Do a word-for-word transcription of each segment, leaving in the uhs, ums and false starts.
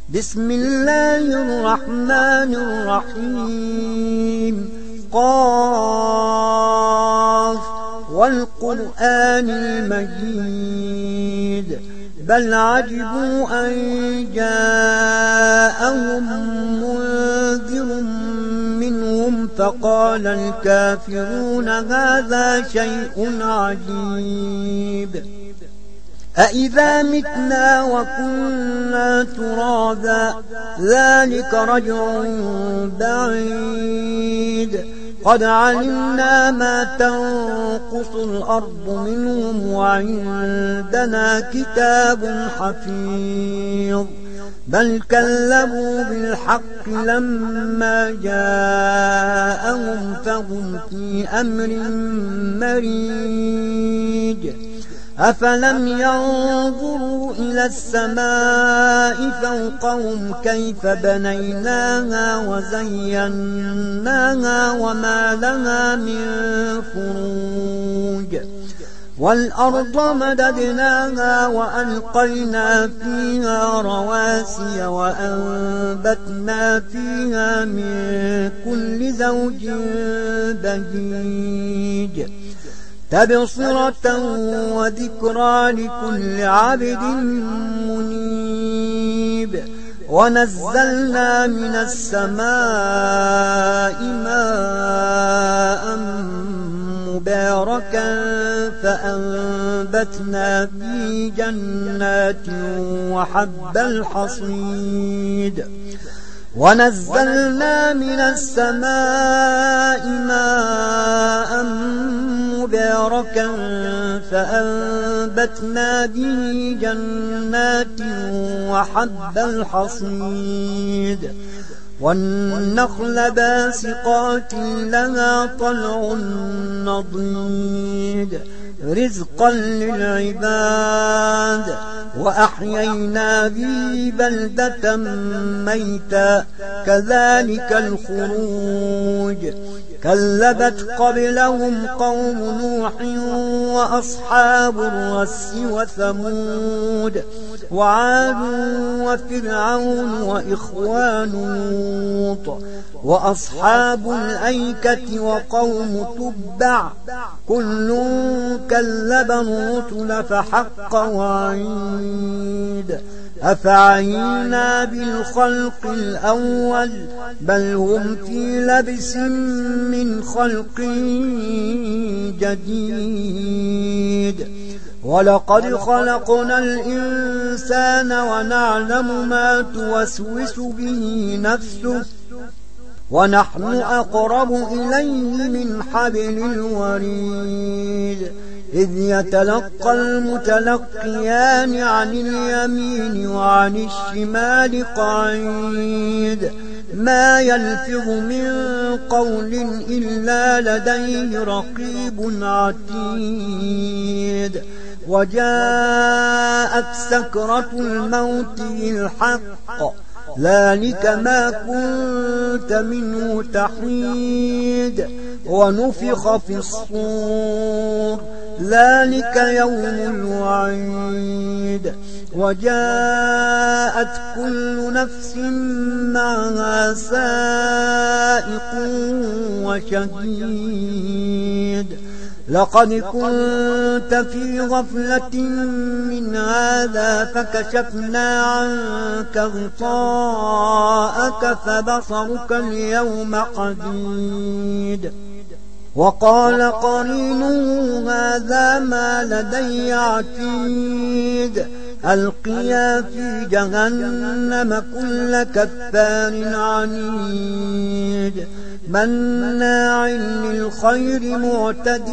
بسم الله الرحمن الرحيم قاف والقرآن المجيد بل عجبوا أن جاءهم منذر منهم فقال الكافرون هذا شيء عجيب أإذا متنا وكنا ترابا ذلك رجع بعيد قد علمنا ما تنقص الأرض منهم وعندنا كتاب حفيظ بل كذبوا بالحق لما جاءهم فهم في أمر مريج أفلم ينظروا إلى السماء فوقهم كيف بنيناها وزيناها وما لها من فروج والأرض مددناها وألقينا فيها رواسي وأنبتنا فيها من كل زوج بهيج تبصرة وذكرى لكل عبد منيب ونزلنا من السماء ماء مباركا فأنبتنا فيه جنات وحب الحصيد ونزلنا من السماء ماء مباركا فأنبتنا به جنات وحب الحصيد والنخل باسقات لها طلع نضيد رزقا للعباد وأحيينا به بلدة ميتا كذلك الخروج كذبت قبلهم قوم نوح وأصحاب الرس وثمود وعاد وفرعون وإخوان لوط وأصحاب الأيكة وقوم تبع كل كذب الرسل فحق وعيد أفعينا بالخلق الأول بل هم في لبس من خلق جديد ولقد خلقنا الإنسان ونعلم ما توسوس به نفسه ونحن أقرب إليه من حبل الوريد إذ يتلقى المتلقيان عن اليمين وعن الشمال قعيد ما يلفظ من قول إلا لديه رقيب عتيد وجاءت سكرة الموت بالحق ذلك ما كنت منه تحيد ونفخ في الصور ذلك يوم الوعيد وجاءت كل نفس معها سائق وشهيد لقد كنت في غفلة من هذا فكشفنا عنك غطاءك فبصرك اليوم حديد وقال قرينه هذا ما لدي عتيد ألقيا في جهنم كل كفار عنيد مناع للخير معتد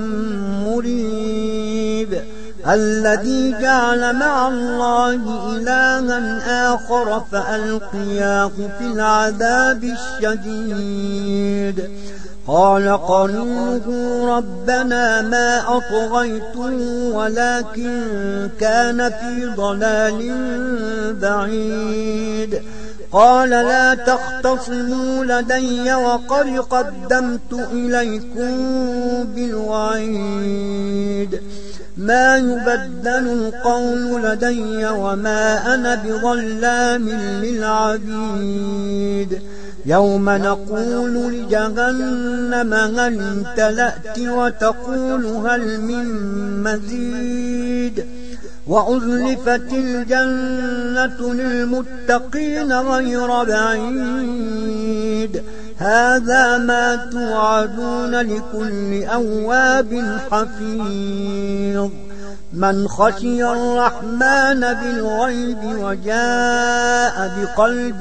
مريب الذي جعل مع الله إلها آخر فألقياه في العذاب الشديد قال قرينه ربنا ما أطغيته ولكن كان في ضلال بعيد قال لا تختصموا لدي وقد قدمت إليكم بالوعيد ما يبدل القول لدي وما أنا بظلام للعبيد يوم نقول لجهنم هل امتلأت وتقول هل من مزيد وأزلفت الجنة للمتقين غير بعيد هذا ما توعدون لكل أواب حفيظ من خشي الرحمن بالغيب وجاء بقلب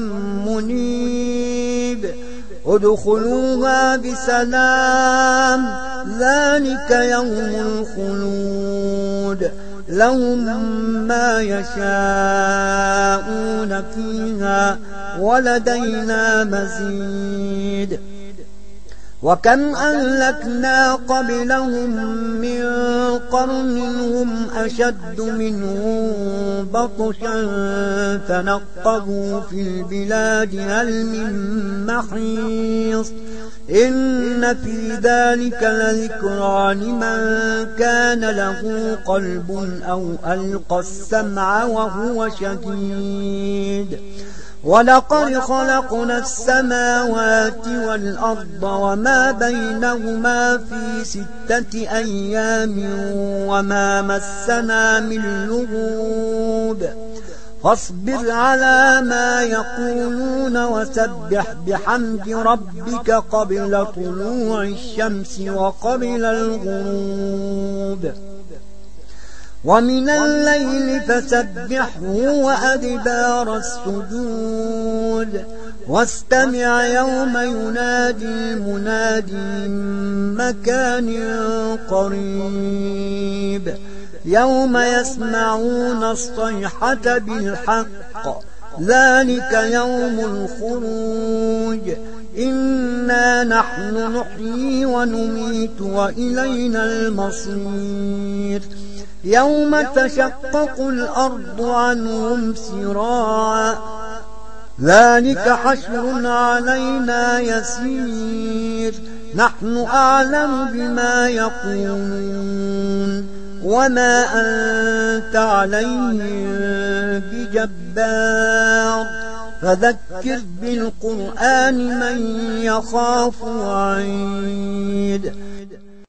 منيب ادخلوها بسلام ذلك يوم الخلود لهم ما يشاءون فيها ولدينا مزيد وكم أهلكنا قبلهم من قرن هم أشد منهم بطشا فنقبوا في البلاد هل من محيص إن في ذلك لذكرى لمن كان له قلب أو ألقى السمع وهو شهيد ولقد خلقنا السماوات والأرض وما بينهما في ستة أيام وما مسنا من لغوب فاصبر على ما يقولون وسبح بحمد ربك قبل طلوع الشمس وقبل الغروب ومن الليل فسبحه وأدبار السجود واستمع يوم ينادي المنادي من مكان قريب يوم يسمعون الصيحة بالحق ذلك يوم الخروج إنا نحن نحيي ونميت وإلينا المصير يوم تشقق الأرض عنهم سراعا ذلك حشر علينا يسير نحن أعلم بما يقولون وما أنت عليهم بجبار فذكر بالقرآن من يخاف وعيد